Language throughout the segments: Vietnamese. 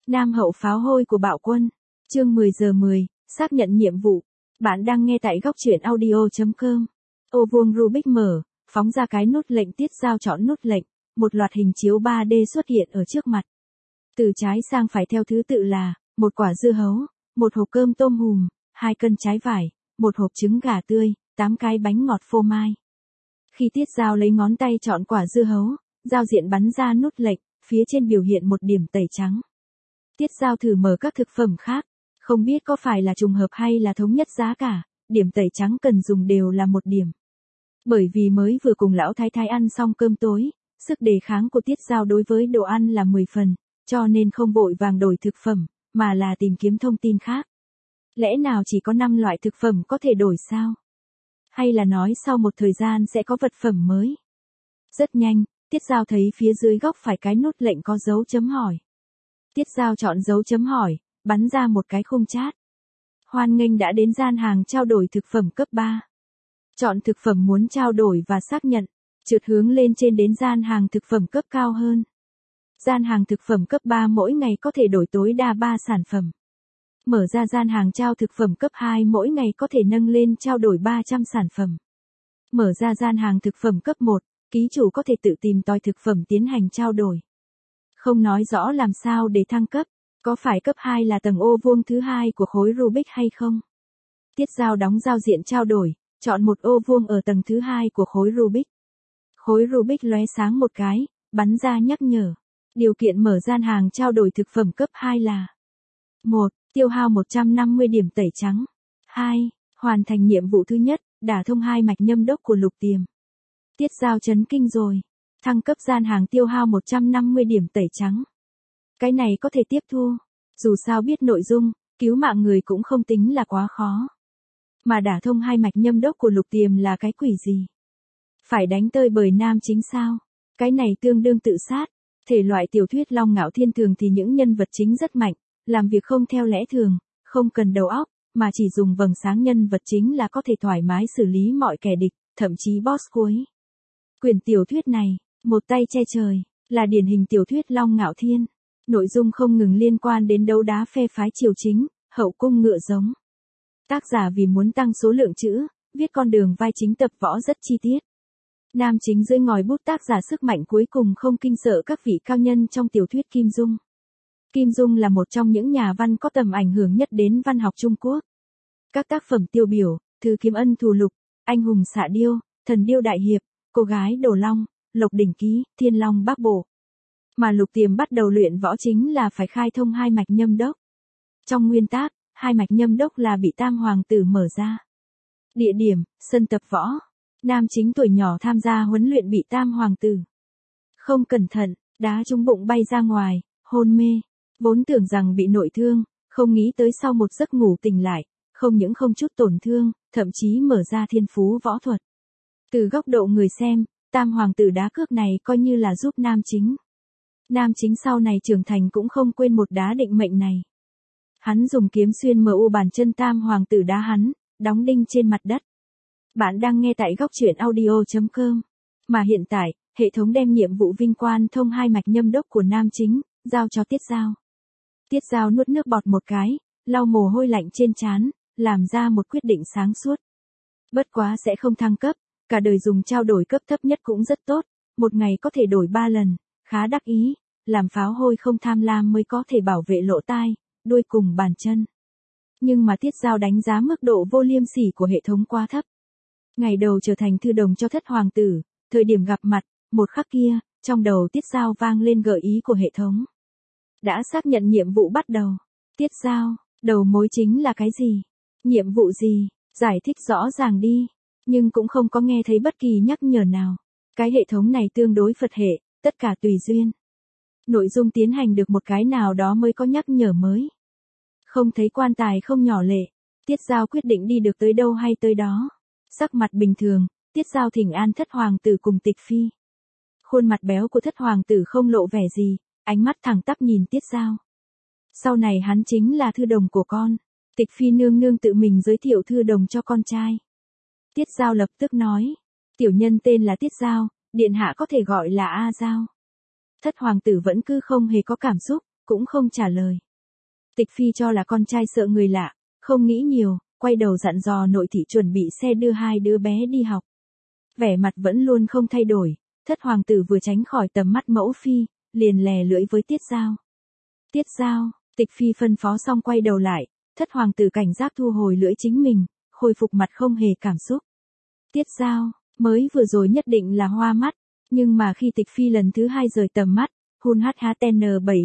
Nam hậu pháo hôi của bạo quân. Chương 10 giờ 10, xác nhận nhiệm vụ. Bạn đang nghe tại góc truyện audio.com. Ô vuông Rubik mở, phóng ra cái nút lệnh tiết giao chọn nút lệnh, một loạt hình chiếu 3D xuất hiện ở trước mặt. Từ trái sang phải theo thứ tự là, một quả dưa hấu, một hộp cơm tôm hùm, 2 cân trái vải, một hộp trứng gà tươi, 8 cái bánh ngọt phô mai. Khi tiết giao lấy ngón tay chọn quả dưa hấu, giao diện bắn ra nút lệnh, phía trên biểu hiện một điểm tẩy trắng. Tiết giao thử mở các thực phẩm khác, không biết có phải là trùng hợp hay là thống nhất giá cả, điểm tẩy trắng cần dùng đều là 1 điểm. Bởi vì mới vừa cùng lão thái thái ăn xong cơm tối, sức đề kháng của tiết giao đối với đồ ăn là 10 phần, cho nên không vội vàng đổi thực phẩm, mà là tìm kiếm thông tin khác. Lẽ nào chỉ có 5 loại thực phẩm có thể đổi sao? Hay là nói sau một thời gian sẽ có vật phẩm mới? Rất nhanh, tiết giao thấy phía dưới góc phải cái nút lệnh có dấu chấm hỏi. Tiết giao chọn dấu chấm hỏi, bắn ra một cái khung chat. Hoan nghênh đã đến gian hàng trao đổi thực phẩm cấp 3. Chọn thực phẩm muốn trao đổi và xác nhận, trượt hướng lên trên đến gian hàng thực phẩm cấp cao hơn. Gian hàng thực phẩm cấp 3 mỗi ngày có thể đổi tối đa 3 sản phẩm. Mở ra gian hàng trao thực phẩm cấp 2 mỗi ngày có thể nâng lên trao đổi 300 sản phẩm. Mở ra gian hàng thực phẩm cấp 1, ký chủ có thể tự tìm tòi thực phẩm tiến hành trao đổi. Không nói rõ làm sao để thăng cấp, có phải cấp 2 là tầng ô vuông thứ 2 của khối Rubik hay không? Tiết giao đóng giao diện trao đổi, chọn một ô vuông ở tầng thứ 2 của khối Rubik. Khối Rubik lóe sáng một cái, bắn ra nhắc nhở. Điều kiện mở gian hàng trao đổi thực phẩm cấp 2 là: 1. Tiêu hao 150 điểm tẩy trắng. 2. Hoàn thành nhiệm vụ thứ nhất, đả thông 2 mạch nhâm đốc của lục tiềm. Tiết giao chấn kinh rồi. Thăng cấp gian hàng tiêu hao 150 điểm tẩy trắng. Cái này có thể tiếp thu. Dù sao biết nội dung, cứu mạng người cũng không tính là quá khó. Mà đả thông 2 mạch nhâm đốc của lục tiềm là cái quỷ gì? Phải đánh tơi bời nam chính sao? Cái này tương đương tự sát. Thể loại tiểu thuyết Long Ngạo Thiên thường thì những nhân vật chính rất mạnh, làm việc không theo lẽ thường, không cần đầu óc, mà chỉ dùng vầng sáng nhân vật chính là có thể thoải mái xử lý mọi kẻ địch, thậm chí boss cuối. Quyển tiểu thuyết này, một tay che trời, là điển hình tiểu thuyết Long Ngạo Thiên. Nội dung không ngừng liên quan đến đấu đá phe phái triều chính, hậu cung ngựa giống. Tác giả vì muốn tăng số lượng chữ, viết con đường vai chính tập võ rất chi tiết. Nam chính dưới ngòi bút tác giả sức mạnh cuối cùng không kinh sợ các vị cao nhân trong tiểu thuyết Kim Dung. Kim Dung là một trong những nhà văn có tầm ảnh hưởng nhất đến văn học Trung Quốc. Các tác phẩm tiêu biểu, Thư Kiếm Ân Thù Lục, Anh Hùng Xạ Điêu, Thần Điêu Đại Hiệp, Cô Gái Đồ Long, Lộc Đỉnh Ký, Thiên Long Bát Bộ. Mà lục tiềm bắt đầu luyện võ chính là phải khai thông 2 mạch nhâm đốc. Trong nguyên tác, 2 mạch nhâm đốc là bị Tam Hoàng tử mở ra. Địa điểm, sân tập võ. Nam chính tuổi nhỏ tham gia huấn luyện bị Tam Hoàng tử không cẩn thận, đá trúng bụng bay ra ngoài, hôn mê. Vốn tưởng rằng bị nội thương, không nghĩ tới sau một giấc ngủ tỉnh lại, không những không chút tổn thương, thậm chí mở ra thiên phú võ thuật. Từ góc độ người xem, Tam Hoàng tử đá cước này coi như là giúp nam chính. Nam chính sau này trưởng thành cũng không quên một đá định mệnh này. Hắn dùng kiếm xuyên MU bàn chân Tam Hoàng tử đá hắn, đóng đinh trên mặt đất. Bạn đang nghe tại góc truyện audio.com. Mà hiện tại, hệ thống đem nhiệm vụ vinh quang thông 2 mạch nhâm đốc của nam chính, giao cho Tiết giao. Tiết giao nuốt nước bọt một cái, lau mồ hôi lạnh trên trán, làm ra một quyết định sáng suốt. Bất quá sẽ không thăng cấp, cả đời dùng trao đổi cấp thấp nhất cũng rất tốt, một ngày có thể đổi 3 lần, khá đắc ý, làm pháo hôi không tham lam mới có thể bảo vệ lỗ tai, đuôi cùng bàn chân. Nhưng mà Tiết giao đánh giá mức độ vô liêm sỉ của hệ thống quá thấp. Ngày đầu trở thành thư đồng cho thất hoàng tử, thời điểm gặp mặt, một khắc kia, trong đầu Tiết giao vang lên gợi ý của hệ thống. Đã xác nhận nhiệm vụ bắt đầu. Tiết giao, đầu mối chính là cái gì? Nhiệm vụ gì? Giải thích rõ ràng đi. Nhưng cũng không có nghe thấy bất kỳ nhắc nhở nào. Cái hệ thống này tương đối Phật hệ, tất cả tùy duyên. Nội dung tiến hành được một cái nào đó mới có nhắc nhở mới. Không thấy quan tài không nhỏ lệ. Tiết giao quyết định đi được tới đâu hay tới đó. Sắc mặt bình thường, Tiết giao thỉnh an thất hoàng tử cùng Tịch Phi. Khuôn mặt béo của thất hoàng tử không lộ vẻ gì, ánh mắt thẳng tắp nhìn Tiết giao. Sau này hắn chính là thư đồng của con. Tịch Phi nương nương tự mình giới thiệu thư đồng cho con trai. Tiết giao lập tức nói, tiểu nhân tên là Tiết giao, điện hạ có thể gọi là A Giao. Thất hoàng tử vẫn cứ không hề có cảm xúc, cũng không trả lời. Tịch Phi cho là con trai sợ người lạ, không nghĩ nhiều, quay đầu dặn dò nội thị chuẩn bị xe đưa hai đứa bé đi học. Vẻ mặt vẫn luôn không thay đổi, thất hoàng tử vừa tránh khỏi tầm mắt mẫu phi, liền lè lưỡi với Tiết Giao. Tiết Giao, Tịch Phi phân phó xong quay đầu lại, thất hoàng tử cảnh giác thu hồi lưỡi chính mình, khôi phục mặt không hề cảm xúc. Tiết Giao, mới vừa rồi nhất định là hoa mắt, nhưng mà khi Tịch Phi lần thứ hai rời tầm mắt, Hun HHTN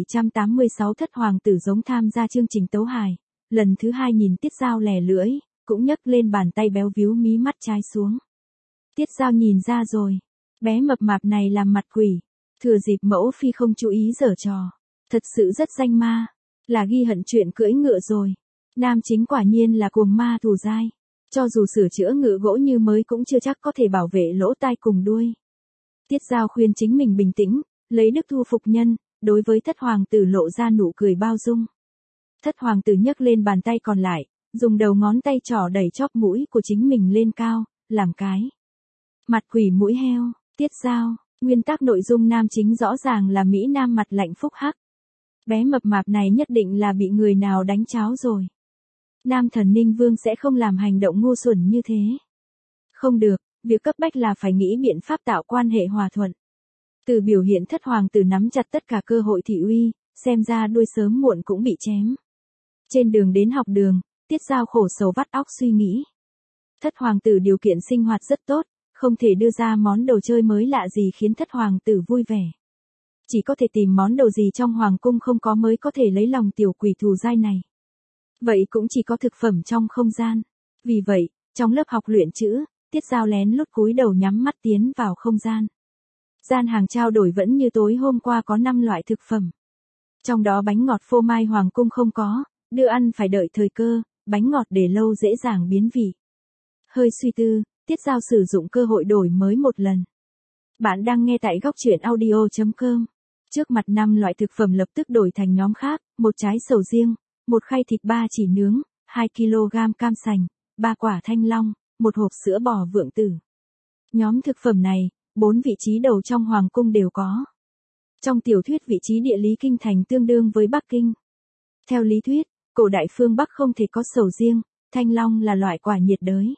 786 thất hoàng tử giống tham gia chương trình tấu hài, lần thứ hai nhìn Tiết Giao lè lưỡi, cũng nhấc lên bàn tay béo víu mí mắt trái xuống. Tiết Giao nhìn ra rồi, bé mập mạp này làm mặt quỷ, thừa dịp mẫu phi không chú ý giở trò, thật sự rất danh ma, là ghi hận chuyện cưỡi ngựa rồi. Nam chính quả nhiên là cuồng ma thù dai, cho dù sửa chữa ngựa gỗ như mới cũng chưa chắc có thể bảo vệ lỗ tai cùng đuôi. Tiết Giao khuyên chính mình bình tĩnh, lấy đức thu phục nhân, đối với thất hoàng tử lộ ra nụ cười bao dung. Thất hoàng tử nhấc lên bàn tay còn lại, dùng đầu ngón tay trỏ đẩy chóp mũi của chính mình lên cao, làm cái mặt quỷ mũi heo. Tiết Giao, nguyên tắc nội dung nam chính rõ ràng là Mỹ Nam mặt lạnh phúc hắc. Bé mập mạp này nhất định là bị người nào đánh cháo rồi. Nam thần Ninh Vương sẽ không làm hành động ngu xuẩn như thế. Không được, việc cấp bách là phải nghĩ biện pháp tạo quan hệ hòa thuận. Từ biểu hiện thất hoàng tử nắm chặt tất cả cơ hội thị uy, xem ra đuôi sớm muộn cũng bị chém. Trên đường đến học đường, Tiết Giao khổ sầu vắt óc suy nghĩ. Thất hoàng tử điều kiện sinh hoạt rất tốt, không thể đưa ra món đồ chơi mới lạ gì khiến thất hoàng tử vui vẻ. Chỉ có thể tìm món đồ gì trong hoàng cung không có mới có thể lấy lòng tiểu quỷ thù dai này. Vậy cũng chỉ có thực phẩm trong không gian. Vì vậy, trong lớp học luyện chữ, Tiết Giao lén lút cúi đầu nhắm mắt tiến vào không gian. Gian hàng trao đổi vẫn như tối hôm qua có 5 loại thực phẩm. Trong đó bánh ngọt phô mai hoàng cung không có, đưa ăn phải đợi thời cơ, bánh ngọt để lâu dễ dàng biến vị. Hơi suy tư, Tiết Giao sử dụng cơ hội đổi mới một lần. Bạn đang nghe tại góc truyện audio.com. Trước mặt 5 loại thực phẩm lập tức đổi thành nhóm khác, một trái sầu riêng, một khay thịt ba chỉ nướng, 2 kg cam sành, 3 quả thanh long, một hộp sữa bò vượng tử. Nhóm thực phẩm này, 4 vị trí đầu trong hoàng cung đều có. Trong tiểu thuyết vị trí địa lý kinh thành tương đương với Bắc Kinh. Theo lý thuyết, cổ đại phương Bắc không thể có sầu riêng, thanh long là loại quả nhiệt đới.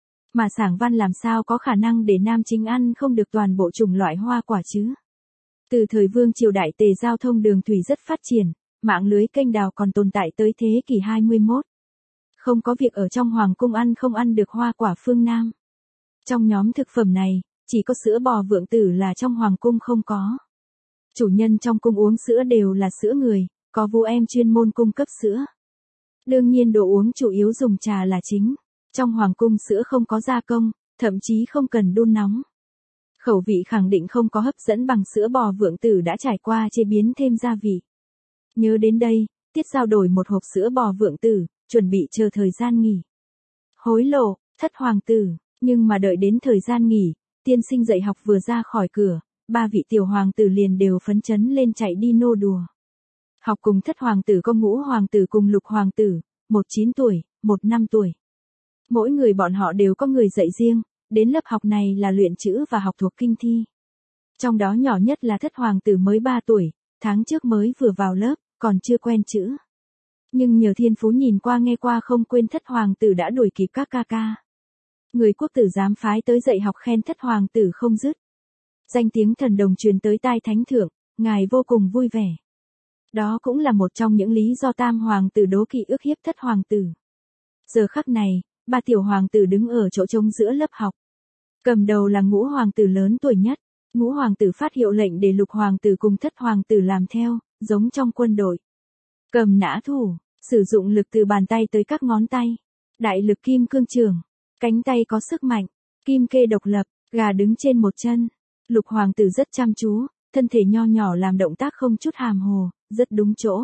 Mà Sảng Văn làm sao có khả năng để nam chính ăn không được toàn bộ chủng loại hoa quả chứ? Từ thời Vương triều Đại Tề giao thông đường thủy rất phát triển, mạng lưới kênh đào còn tồn tại tới thế kỷ 21. Không có việc ở trong hoàng cung ăn không ăn được hoa quả phương Nam. Trong nhóm thực phẩm này, chỉ có sữa bò vượng tử là trong hoàng cung không có. Chủ nhân trong cung uống sữa đều là sữa người, có vú em chuyên môn cung cấp sữa. Đương nhiên đồ uống chủ yếu dùng trà là chính. Trong hoàng cung sữa không có gia công, thậm chí không cần đun nóng. Khẩu vị khẳng định không có hấp dẫn bằng sữa bò vượng tử đã trải qua chế biến thêm gia vị. Nhớ đến đây, Tiết Giao đổi một hộp sữa bò vượng tử, chuẩn bị chờ thời gian nghỉ. Hối lộ, thất hoàng tử, nhưng mà đợi đến thời gian nghỉ, tiên sinh dạy học vừa ra khỏi cửa, 3 vị tiểu hoàng tử liền đều phấn chấn lên chạy đi nô đùa. Học cùng thất hoàng tử có ngũ hoàng tử cùng lục hoàng tử, một 9 tuổi, một 5 tuổi. Mỗi người bọn họ đều có người dạy riêng, đến lớp học này là luyện chữ và học thuộc kinh thi. Trong đó nhỏ nhất là thất hoàng tử mới 3 tuổi, tháng trước mới vừa vào lớp, còn chưa quen chữ. Nhưng nhờ thiên phú nhìn qua nghe qua không quên thất hoàng tử đã đuổi kịp các ca ca. Người quốc tử giám phái tới dạy học khen thất hoàng tử không dứt. Danh tiếng thần đồng truyền tới tai thánh thượng, ngài vô cùng vui vẻ. Đó cũng là một trong những lý do tam hoàng tử đố kỵ ức hiếp thất hoàng tử. Giờ khắc này, 3 tiểu hoàng tử đứng ở chỗ trống giữa lớp học. Cầm đầu là ngũ hoàng tử lớn tuổi nhất. Ngũ hoàng tử phát hiệu lệnh để lục hoàng tử cùng thất hoàng tử làm theo, giống trong quân đội. Cầm nã thủ, sử dụng lực từ bàn tay tới các ngón tay. Đại lực kim cương trường, cánh tay có sức mạnh, kim kê độc lập, gà đứng trên một chân. Lục hoàng tử rất chăm chú, thân thể nho nhỏ làm động tác không chút hàm hồ, rất đúng chỗ.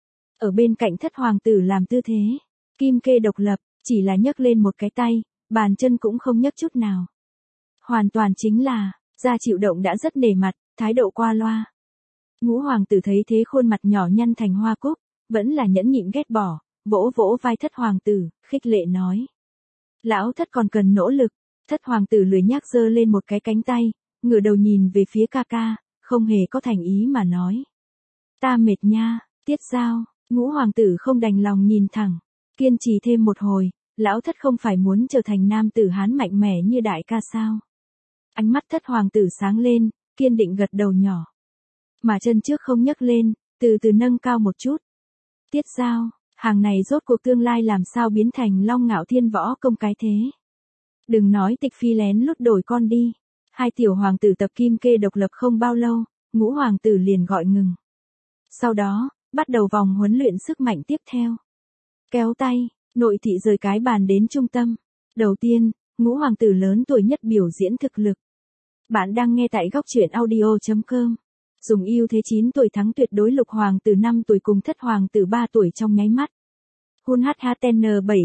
Ở bên cạnh thất hoàng tử làm tư thế, kim kê độc lập, chỉ là nhấc lên một cái tay, bàn chân cũng không nhấc chút nào. Hoàn toàn chính là, da chịu động đã rất nể mặt, thái độ qua loa. Ngũ hoàng tử thấy thế khuôn mặt nhỏ nhăn thành hoa cúc, vẫn là nhẫn nhịn ghét bỏ, vỗ vỗ vai thất hoàng tử, khích lệ nói. Lão thất còn cần nỗ lực, thất hoàng tử lười nhác giơ lên một cái cánh tay, ngửa đầu nhìn về phía ca ca, không hề có thành ý mà nói. Ta mệt nha, Tiết Giao, Ngũ hoàng tử không đành lòng nhìn thẳng, kiên trì thêm một hồi, lão thất không phải muốn trở thành nam tử Hán mạnh mẽ như đại ca sao? Ánh mắt thất hoàng tử sáng lên, kiên định gật đầu nhỏ. Mà chân trước không nhấc lên, từ từ nâng cao một chút. Tiết Giao, hàng này rốt cuộc tương lai làm sao biến thành Long Ngạo Thiên võ công cái thế? Đừng nói tịch phi lén lút đổi con đi. Hai tiểu hoàng tử tập kim kê độc lập không bao lâu, Ngũ hoàng tử liền gọi ngừng. Sau đó, bắt đầu vòng huấn luyện sức mạnh tiếp theo. Kéo tay, nội thị rời cái bàn đến trung tâm. Đầu tiên, Ngũ hoàng tử lớn tuổi nhất biểu diễn thực lực. Bạn đang nghe tại góc truyện audio.com. Dùng ưu thế 9 tuổi thắng tuyệt đối lục hoàng tử 5 tuổi cùng thất hoàng tử 3 tuổi trong nháy mắt. Hun HHTN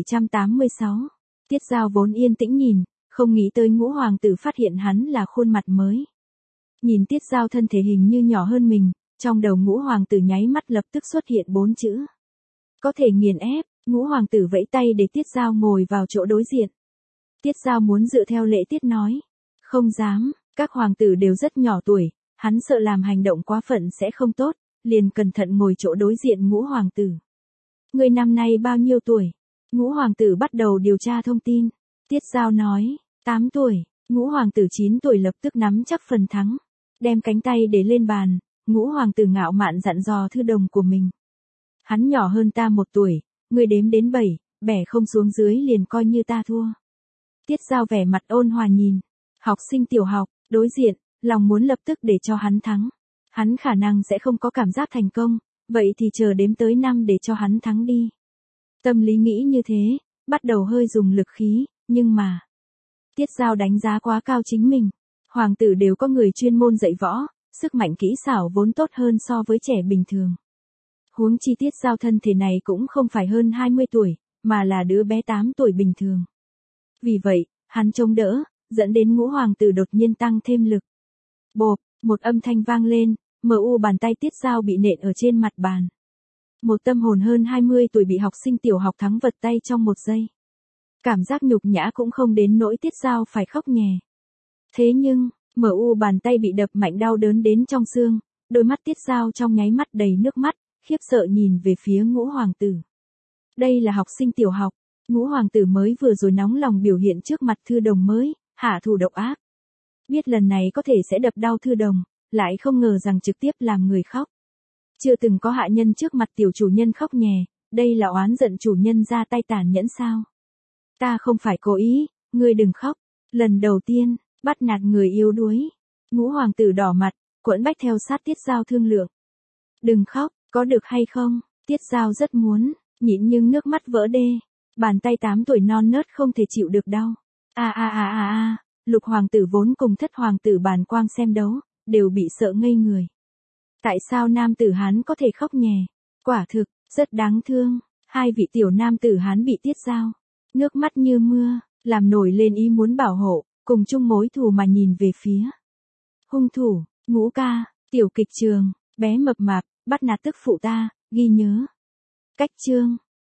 786. Tiết Giao vốn yên tĩnh nhìn, không nghĩ tới Ngũ hoàng tử phát hiện hắn là khuôn mặt mới. Nhìn Tiết Giao thân thể hình như nhỏ hơn mình, trong đầu Ngũ hoàng tử nháy mắt lập tức xuất hiện 4 chữ. Có thể nghiền ép. Ngũ hoàng tử vẫy tay để Tiết Giao ngồi vào chỗ đối diện. Tiết Giao muốn dựa theo lễ tiết nói. Không dám, các hoàng tử đều rất nhỏ tuổi, hắn sợ làm hành động quá phận sẽ không tốt, liền cẩn thận ngồi chỗ đối diện Ngũ hoàng tử. Người năm nay bao nhiêu tuổi? Ngũ hoàng tử bắt đầu điều tra thông tin. Tiết Giao nói, 8 tuổi, Ngũ hoàng tử 9 tuổi lập tức nắm chắc phần thắng. Đem cánh tay để lên bàn, Ngũ hoàng tử ngạo mạn dặn dò thư đồng của mình. Hắn nhỏ hơn ta 1 tuổi, người đếm đến 7, bẻ không xuống dưới liền coi như ta thua. Tiết Giao vẻ mặt ôn hòa nhìn. Học sinh tiểu học, đối diện, lòng muốn lập tức để cho hắn thắng. Hắn khả năng sẽ không có cảm giác thành công, vậy thì chờ đếm tới 5 để cho hắn thắng đi. Tâm lý nghĩ như thế, bắt đầu hơi dùng lực khí, nhưng mà... Tiết Giao đánh giá quá cao chính mình. Hoàng tử đều có người chuyên môn dạy võ, sức mạnh kỹ xảo vốn tốt hơn so với trẻ bình thường. Huống chi Tiết Giao thân thể này cũng không phải hơn 20 tuổi, mà là đứa bé 8 tuổi bình thường. Vì vậy, hắn chống đỡ, dẫn đến Ngũ hoàng tử đột nhiên tăng thêm lực. Bộp, một âm thanh vang lên, bàn tay Tiết Giao bị nện ở trên mặt bàn. Một tâm hồn hơn 20 tuổi bị học sinh tiểu học thắng vật tay trong 1 giây. Cảm giác nhục nhã cũng không đến nỗi Tiết Giao phải khóc nhè. Thế nhưng, bàn tay bị đập mạnh đau đớn đến trong xương, đôi mắt Tiết Giao trong nháy mắt đầy nước mắt, khiếp sợ nhìn về phía Ngũ hoàng tử. Đây là học sinh tiểu học, Ngũ hoàng tử mới vừa rồi nóng lòng biểu hiện trước mặt thư đồng mới, hạ thủ độc ác. Biết lần này có thể sẽ đập đau thư đồng, lại không ngờ rằng trực tiếp làm người khóc. Chưa từng có hạ nhân trước mặt tiểu chủ nhân khóc nhè, đây là oán giận chủ nhân ra tay tàn nhẫn sao? Ta không phải cố ý, ngươi đừng khóc. Lần đầu tiên, bắt nạt người yếu đuối. Ngũ hoàng tử đỏ mặt, quẫn bách theo sát Tiết Giao thương lượng. Đừng khóc, có được hay không? Tiết Giao rất muốn, nhịn nhưng nước mắt vỡ đê. Bàn tay 8 tuổi non nớt không thể chịu được đau. Lục hoàng tử vốn cùng thất hoàng tử bàn quang xem đấu, đều bị sợ ngây người. Tại sao nam tử Hán có thể khóc nhè? Quả thực, rất đáng thương. Hai vị tiểu nam tử Hán bị Tiết Giao, nước mắt như mưa, làm nổi lên ý muốn bảo hộ, cùng chung mối thù mà nhìn về phía. Hung thủ, Ngũ ca, tiểu kịch trường, bé mập mạp, bắt nạt tức phụ ta, ghi nhớ. Cách chương.